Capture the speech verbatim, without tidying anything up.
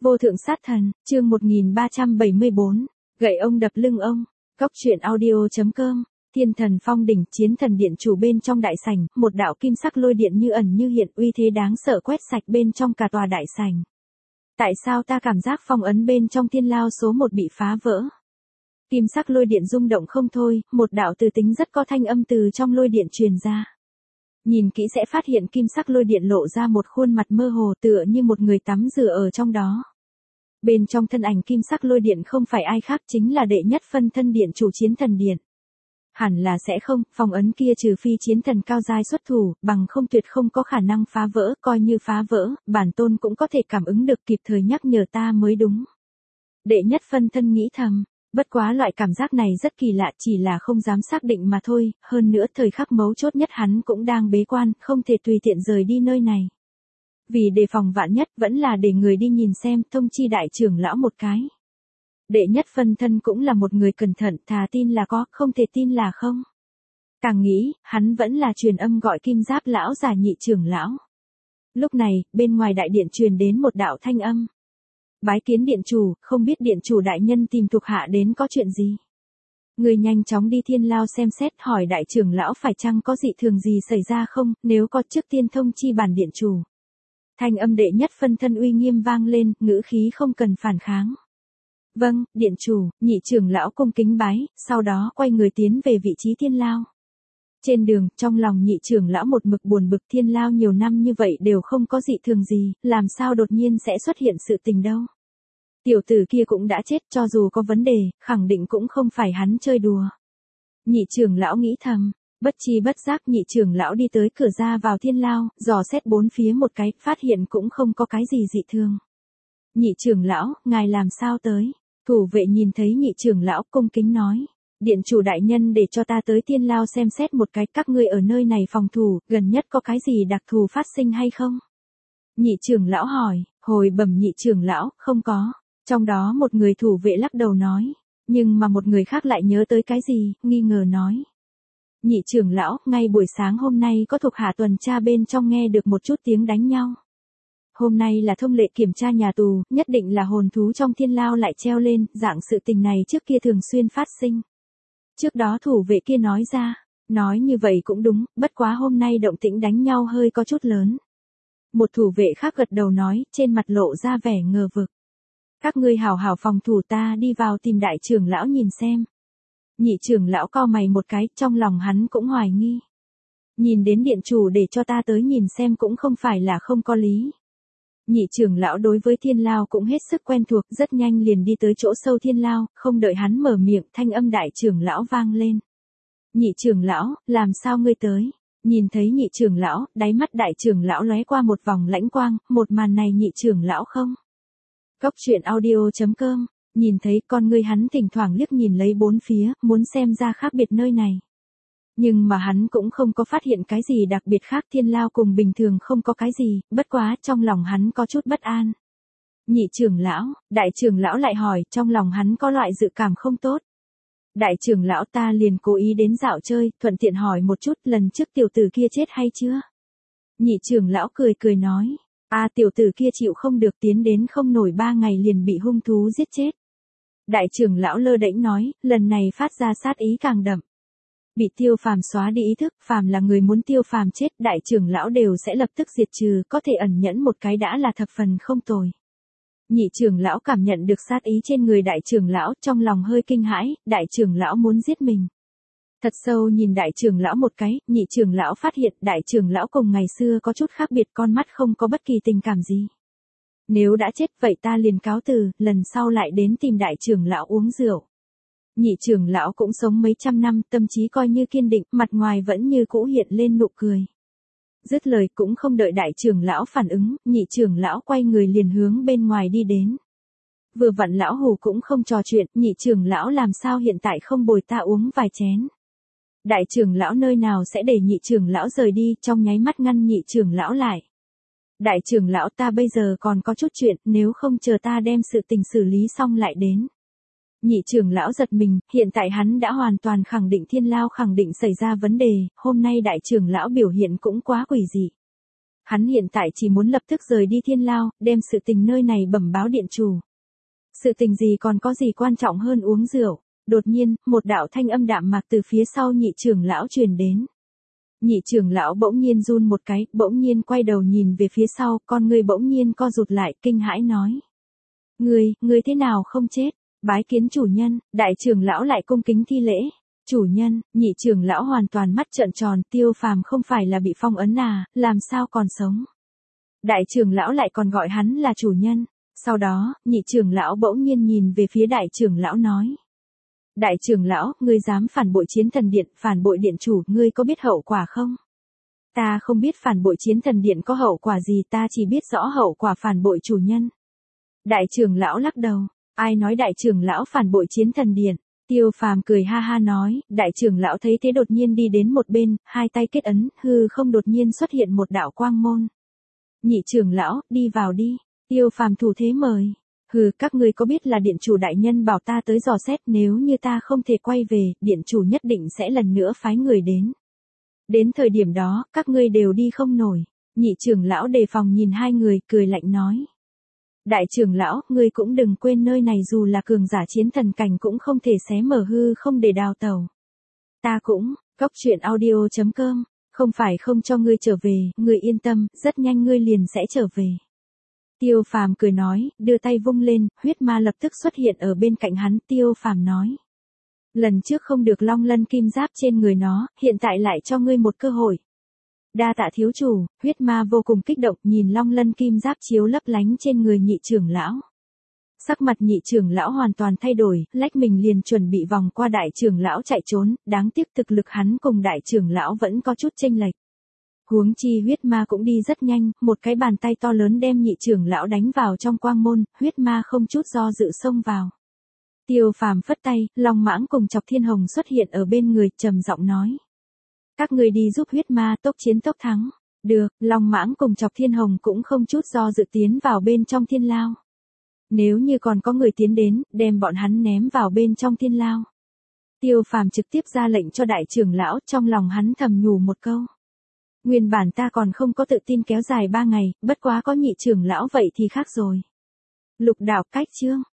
Vô thượng sát thần, chương một nghìn ba trăm bảy mươi bốn, gậy ông đập lưng ông, cóc truyện audio chấm com, thiên thần phong đỉnh, chiến thần điện chủ bên trong đại sảnh, một đạo kim sắc lôi điện như ẩn như hiện, uy thế đáng sợ quét sạch bên trong cả tòa đại sảnh. Tại sao ta cảm giác phong ấn bên trong thiên lao số một bị phá vỡ? Kim sắc lôi điện rung động không thôi, một đạo từ tính rất có thanh âm từ trong lôi điện truyền ra. Nhìn kỹ sẽ phát hiện kim sắc lôi điện lộ ra một khuôn mặt mơ hồ tựa như một người tắm rửa ở trong đó. Bên trong thân ảnh kim sắc lôi điện không phải ai khác chính là đệ nhất phân thân điện chủ chiến thần điện. Hẳn là sẽ không, phong ấn kia trừ phi chiến thần cao giai xuất thủ, bằng không tuyệt không có khả năng phá vỡ, coi như phá vỡ, bản tôn cũng có thể cảm ứng được kịp thời nhắc nhở ta mới đúng. Đệ nhất phân thân nghĩ thầm. Bất quá loại cảm giác này rất kỳ lạ, chỉ là không dám xác định mà thôi, hơn nữa thời khắc mấu chốt nhất hắn cũng đang bế quan, không thể tùy tiện rời đi nơi này. Vì đề phòng vạn nhất vẫn là để người đi nhìn xem, thông chi đại trưởng lão một cái. Đệ nhất phân thân cũng là một người cẩn thận, thà tin là có, không thể tin là không. Càng nghĩ, hắn vẫn là truyền âm gọi kim giáp lão già nhị trưởng lão. Lúc này, bên ngoài đại điện truyền đến một đạo thanh âm. Bái kiến điện chủ, không biết điện chủ đại nhân tìm thuộc hạ đến có chuyện gì. Người nhanh chóng đi thiên lao xem xét, hỏi đại trưởng lão phải chăng có dị thường gì xảy ra không, nếu có trước tiên thông chi bản điện chủ. Thanh âm đệ nhất phân thân uy nghiêm vang lên, ngữ khí không cần phản kháng. Vâng, điện chủ, nhị trưởng lão cung kính bái, sau đó quay người tiến về vị trí thiên lao. Trên đường, trong lòng nhị trưởng lão một mực buồn bực, thiên lao nhiều năm như vậy đều không có dị thường gì, làm sao đột nhiên sẽ xuất hiện sự tình đâu. Tiểu tử kia cũng đã chết, cho dù có vấn đề, khẳng định cũng không phải hắn chơi đùa. Nhị trưởng lão nghĩ thầm, bất chi bất giác nhị trưởng lão đi tới cửa ra vào thiên lao, dò xét bốn phía một cái, phát hiện cũng không có cái gì dị thường. Nhị trưởng lão, ngài làm sao tới? Thủ vệ nhìn thấy nhị trưởng lão cung kính nói. Điện chủ đại nhân để cho ta tới thiên lao xem xét một cái, các ngươi ở nơi này phòng thủ, gần nhất có cái gì đặc thù phát sinh hay không? Nhị trưởng lão hỏi, hồi bẩm nhị trưởng lão, không có. Trong đó một người thủ vệ lắc đầu nói, nhưng mà một người khác lại nhớ tới cái gì, nghi ngờ nói. Nhị trưởng lão, ngay buổi sáng hôm nay có thuộc hạ tuần tra bên trong nghe được một chút tiếng đánh nhau. Hôm nay là thông lệ kiểm tra nhà tù, nhất định là hồn thú trong thiên lao lại treo lên, dạng sự tình này trước kia thường xuyên phát sinh. Trước đó thủ vệ kia nói ra, nói như vậy cũng đúng, bất quá hôm nay động tĩnh đánh nhau hơi có chút lớn. Một thủ vệ khác gật đầu nói, trên mặt lộ ra vẻ ngờ vực. Các ngươi hảo hảo phòng thủ, ta đi vào tìm đại trưởng lão nhìn xem. Nhị trưởng lão cau mày một cái, trong lòng hắn cũng hoài nghi. Nhìn đến điện chủ để cho ta tới nhìn xem cũng không phải là không có lý. Nhị trưởng lão đối với thiên lao cũng hết sức quen thuộc, rất nhanh liền đi tới chỗ sâu thiên lao, không đợi hắn mở miệng, thanh âm đại trưởng lão vang lên. Nhị trưởng lão, làm sao ngươi tới? Nhìn thấy nhị trưởng lão, đáy mắt đại trưởng lão lóe qua một vòng lãnh quang, một màn này nhị trưởng lão không? Cóc truyện audio chấm com, nhìn thấy con ngươi hắn thỉnh thoảng liếc nhìn lấy bốn phía, muốn xem ra khác biệt nơi này. Nhưng mà hắn cũng không có phát hiện cái gì đặc biệt khác, thiên lao cùng bình thường không có cái gì, bất quá trong lòng hắn có chút bất an. Nhị trưởng lão, đại trưởng lão lại hỏi, trong lòng hắn có loại dự cảm không tốt. Đại trưởng lão, ta liền cố ý đến dạo chơi, thuận tiện hỏi một chút, lần trước tiểu tử kia chết hay chưa? Nhị trưởng lão cười cười nói, a tiểu tử kia chịu không được, tiến đến không nổi ba ngày liền bị hung thú giết chết. Đại trưởng lão lơ đễnh nói, lần này phát ra sát ý càng đậm. Bị tiêu phàm xóa đi ý thức, phàm là người muốn tiêu phàm chết, đại trưởng lão đều sẽ lập tức diệt trừ, có thể ẩn nhẫn một cái đã là thập phần không tồi. Nhị trưởng lão cảm nhận được sát ý trên người đại trưởng lão, trong lòng hơi kinh hãi, đại trưởng lão muốn giết mình. Thật sâu nhìn đại trưởng lão một cái, nhị trưởng lão phát hiện đại trưởng lão cùng ngày xưa có chút khác biệt, con mắt không có bất kỳ tình cảm gì. Nếu đã chết vậy ta liền cáo từ, lần sau lại đến tìm đại trưởng lão uống rượu. Nhị trưởng lão cũng sống mấy trăm năm, tâm trí coi như kiên định, mặt ngoài vẫn như cũ hiện lên nụ cười. Dứt lời cũng không đợi đại trưởng lão phản ứng, nhị trưởng lão quay người liền hướng bên ngoài đi đến. Vừa vặn lão hù cũng không trò chuyện, nhị trưởng lão làm sao hiện tại không bồi ta uống vài chén. Đại trưởng lão nơi nào sẽ để nhị trưởng lão rời đi, trong nháy mắt ngăn nhị trưởng lão lại. Đại trưởng lão, ta bây giờ còn có chút chuyện, nếu không chờ ta đem sự tình xử lý xong lại đến. Nhị trưởng lão giật mình, hiện tại hắn đã hoàn toàn khẳng định thiên lao khẳng định xảy ra vấn đề, hôm nay đại trưởng lão biểu hiện cũng quá quỷ dị. Hắn hiện tại chỉ muốn lập tức rời đi thiên lao, đem sự tình nơi này bẩm báo điện chủ. Sự tình gì còn có gì quan trọng hơn uống rượu. Đột nhiên, một đạo thanh âm đạm mạc từ phía sau nhị trưởng lão truyền đến. Nhị trưởng lão bỗng nhiên run một cái, bỗng nhiên quay đầu nhìn về phía sau, con người bỗng nhiên co rụt lại, kinh hãi nói. Ngươi, ngươi thế nào không chết? Bái kiến chủ nhân, đại trưởng lão lại cung kính thi lễ. Chủ nhân, nhị trưởng lão hoàn toàn mắt trợn tròn, Tiêu Phàm không phải là bị phong ấn à, làm sao còn sống? Đại trưởng lão lại còn gọi hắn là chủ nhân. Sau đó, nhị trưởng lão bỗng nhiên nhìn về phía đại trưởng lão nói. Đại trưởng lão, ngươi dám phản bội chiến thần điện, phản bội điện chủ, ngươi có biết hậu quả không? Ta không biết phản bội chiến thần điện có hậu quả gì, ta chỉ biết rõ hậu quả phản bội chủ nhân. Đại trưởng lão lắc đầu, ai nói đại trưởng lão phản bội chiến thần điện? Tiêu Phàm cười ha ha nói, đại trưởng lão thấy thế đột nhiên đi đến một bên, hai tay kết ấn, hư không đột nhiên xuất hiện một đạo quang môn. Nhị trưởng lão, đi vào đi. Tiêu Phàm thủ thế mời. Hừ, các ngươi có biết là điện chủ đại nhân bảo ta tới dò xét, nếu như ta không thể quay về, điện chủ nhất định sẽ lần nữa phái người đến. Đến thời điểm đó, các ngươi đều đi không nổi. Nhị trưởng lão đề phòng nhìn hai người, cười lạnh nói. Đại trưởng lão, ngươi cũng đừng quên nơi này dù là cường giả chiến thần cảnh cũng không thể xé mở hư không để đào tẩu. Ta cũng, Cốc Truyện Audio chấm com, không phải không cho ngươi trở về, ngươi yên tâm, rất nhanh ngươi liền sẽ trở về. Tiêu Phàm cười nói, đưa tay vung lên, huyết ma lập tức xuất hiện ở bên cạnh hắn, Tiêu Phàm nói. Lần trước không được long lân kim giáp trên người nó, hiện tại lại cho ngươi một cơ hội. Đa tạ thiếu chủ, huyết ma vô cùng kích động nhìn long lân kim giáp chiếu lấp lánh trên người nhị trưởng lão. Sắc mặt nhị trưởng lão hoàn toàn thay đổi, lách mình liền chuẩn bị vòng qua đại trưởng lão chạy trốn, đáng tiếc thực lực hắn cùng đại trưởng lão vẫn có chút chênh lệch. Huống chi huyết ma cũng đi rất nhanh, một cái bàn tay to lớn đem nhị trưởng lão đánh vào trong quang môn, huyết ma không chút do dự xông vào. Tiêu Phàm phất tay, Long Mãng cùng Chọc Thiên Hồng xuất hiện ở bên người, trầm giọng nói. Các người đi giúp huyết ma tốc chiến tốc thắng. Được, Long Mãng cùng Chọc Thiên Hồng cũng không chút do dự tiến vào bên trong thiên lao. Nếu như còn có người tiến đến, đem bọn hắn ném vào bên trong thiên lao. Tiêu Phàm trực tiếp ra lệnh cho đại trưởng lão, trong lòng hắn thầm nhủ một câu. Nguyên bản ta còn không có tự tin kéo dài ba ngày, bất quá có nhị trưởng lão vậy thì khác rồi. Lục đạo cách chương.